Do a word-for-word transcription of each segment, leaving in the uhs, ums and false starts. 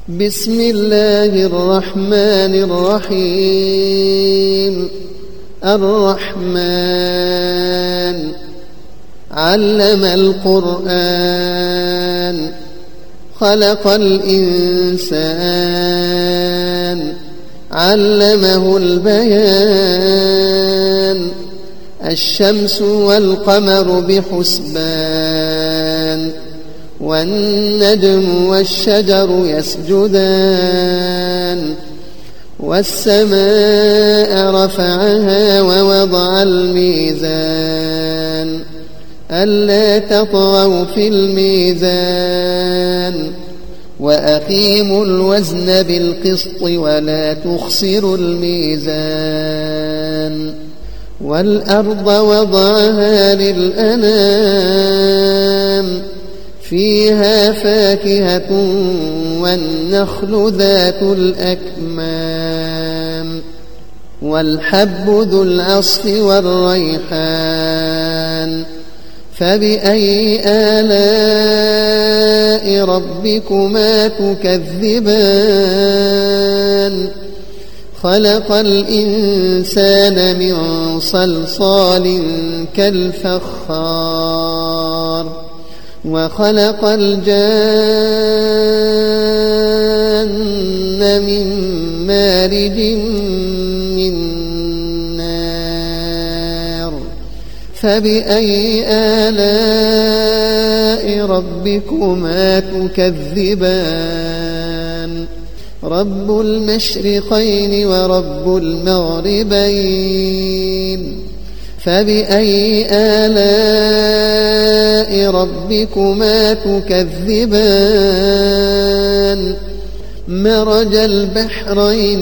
بسم الله الرحمن الرحيم. الرحمن علم القرآن خلق الإنسان علمه البيان. الشمس والقمر بحسبان والنجم والشجر يسجدان. والسماء رفعها ووضع الميزان ألا تطغوا في الميزان وأقيموا الوزن بالقسط ولا تخسروا الميزان. والأرض وضعها للأنام فيها فاكهة والنخل ذات الأكمام والحب ذو العصف والريحان. فبأي آلاء ربكما تكذبان؟ خلق الإنسان من صلصال كالفخار وخلق الجان من مارج من نار. فبأي آلاء ربكما تكذبان؟ رب المشرقين ورب المغربين. فبأي آلاء ربكما تكذبان؟ مرج البحرين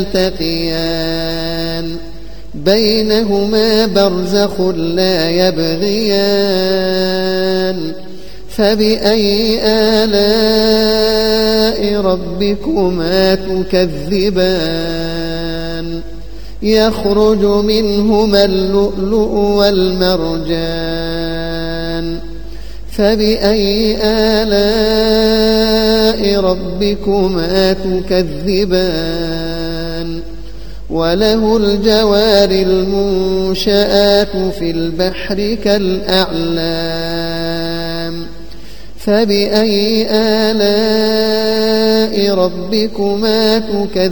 يلتقيان بينهما برزخ لا يبغيان. فبأي آلاء ربكما تكذبان؟ يخرج منهما اللؤلؤ والمرجان. فبأي آلاء ربكما تكذبان؟ وله الجوار المنشآت في البحر كالأعلام. فبأي آلاء ربكما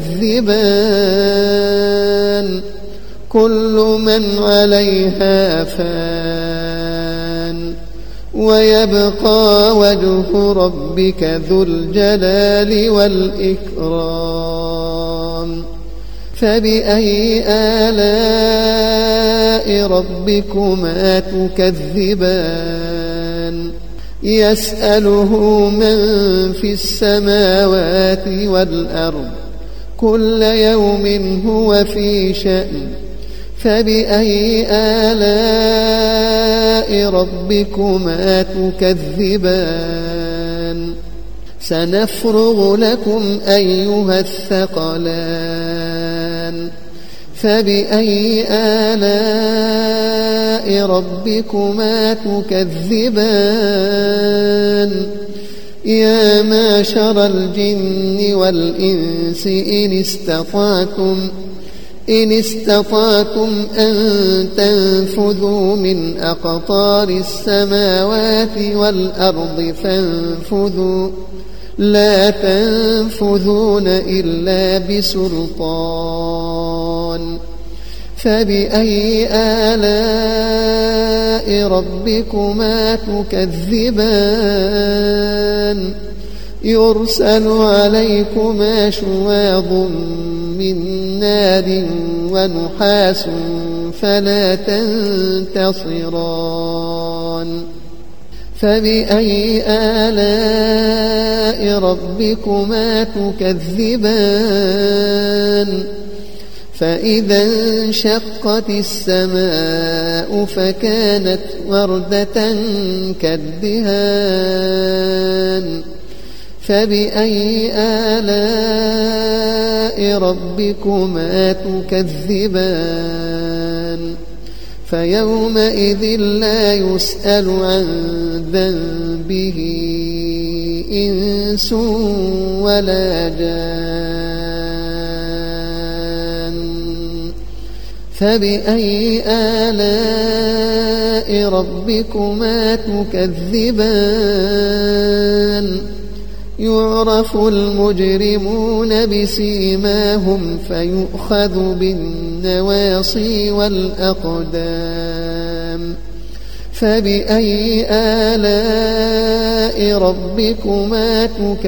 تكذبان؟ كل من عليها فان ويبقى وجه ربك ذو الجلال والإكرام. فبأي آلاء ربكما تكذبان؟ يسأله من في السماوات والأرض كل يوم هو في شأن. فبأي آلاء ربكما تكذبان؟ سنفرغ لكم أيها الثقلان. فبأي آلاء ربكما تكذبان؟ يا معشر الجن والإنس إن استطعتم إن استطعتم أن تنفذوا من أقطار السماوات والأرض فانفذوا لا تنفذون إلا بسلطان. فبأي آلاء ربكما تكذبان؟ يرسل عليكما شواظ من نار ونحاس فلا تنتصران. فبأي آلاء ربكما تكذبان؟ فإذا انشقت السماء فكانت وردة كالدهان. فبأي آلاء ربكما تكذبان؟ فيومئذ لا يسأل عن ذنبه إنس ولا جان فبأي آلاء ربكما تكذبان يعرف المجرمون بسيماهم فيؤخذ بالنواصي والأقدام فبأي آلاء ربكما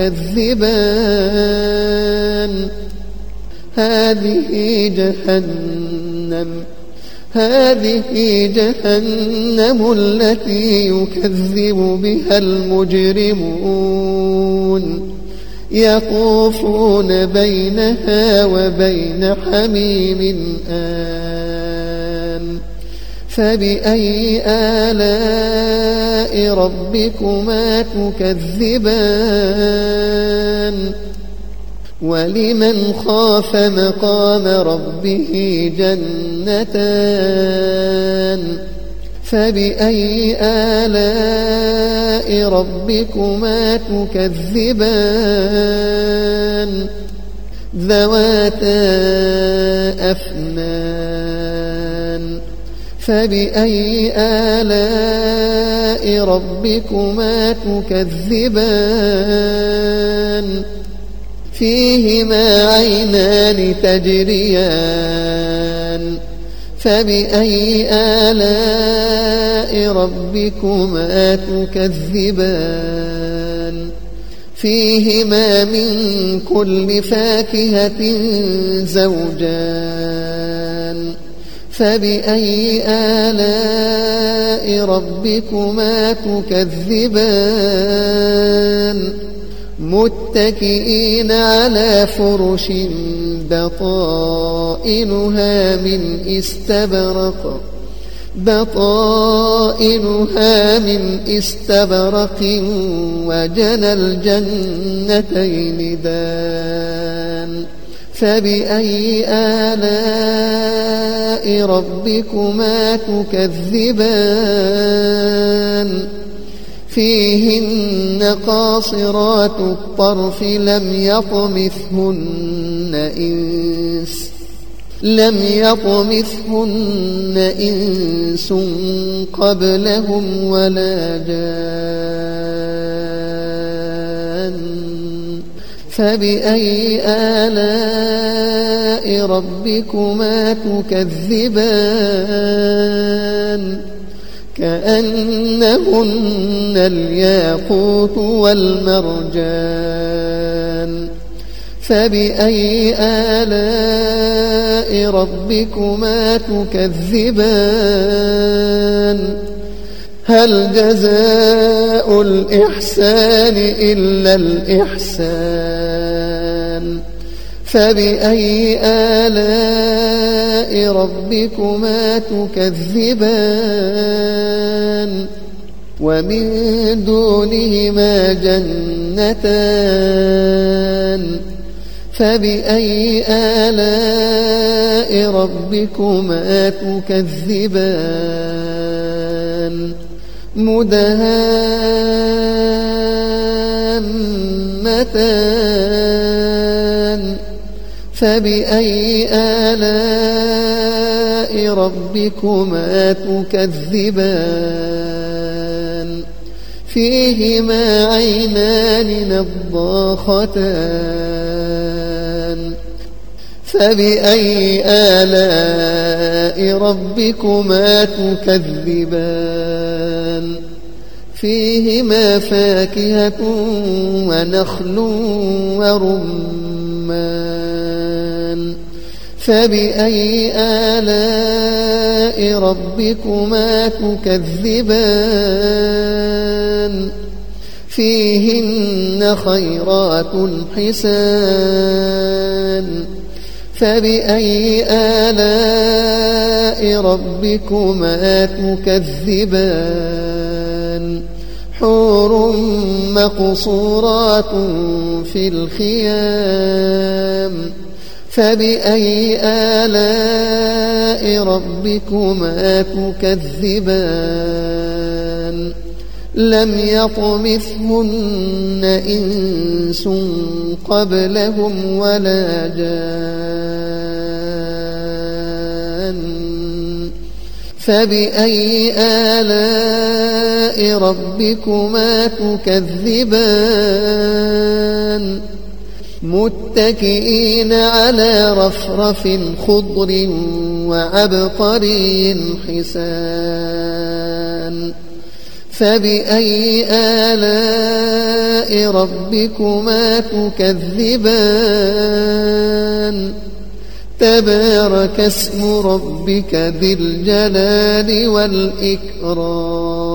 تكذبان هذه جهنم هذه جهنم التي يكذب بها المجرمون يطوفون بينها وبين حميم آن فبأي آلاء ربكما تكذبان ولمن خاف مقام ربه جنتان فبأي آلاء ربكما تكذبان ذواتا أفنان فبأي آلاء ربكما تكذبان فيهما عينان تجريان فبأي آلاء ربكما تكذبان فيهما من كل فاكهة زوجان فبأي آلاء ربكما تكذبان متكئين على فرش بطائنها من استبرق بطائنها من استبرق وجنى الجنتين دان فبأي آلاء ربكما تكذبان فيهن قاصرات الطرف لم يطمثهن إنس لم يطمثهن إنس قبلهم ولا جان فبأي آلاء ربكما تكذبان كأنهن الياقوت والمرجان فبأي آلاء ربكما تكذبان هل جزاء الإحسان إلا الإحسان فبأي آلاء ربكما تكذبان ومن دونهما جنتان فبأي آلاء ربكما تكذبان مدهامتان فبأي آلاء ربكما تكذبان فيهما عينان نضاختان فبأي آلاء ربكما تكذبان فيهما فاكهة ونخل ورمان فبأي آلاء ربكما تكذبان فيهن خيرات حسان فبأي آلاء ربكما تكذبان حور مقصورات في الخيام فبأي آلاء ربكما تكذبان لم يطمثهن إنس قبلهم ولا جان فبأي آلاء ربكما تكذبان متكئين على رفرف خضر وعبقري حسان فبأي آلاء ربكما تكذبان تبارك اسم ربك ذي الجلال والإكرام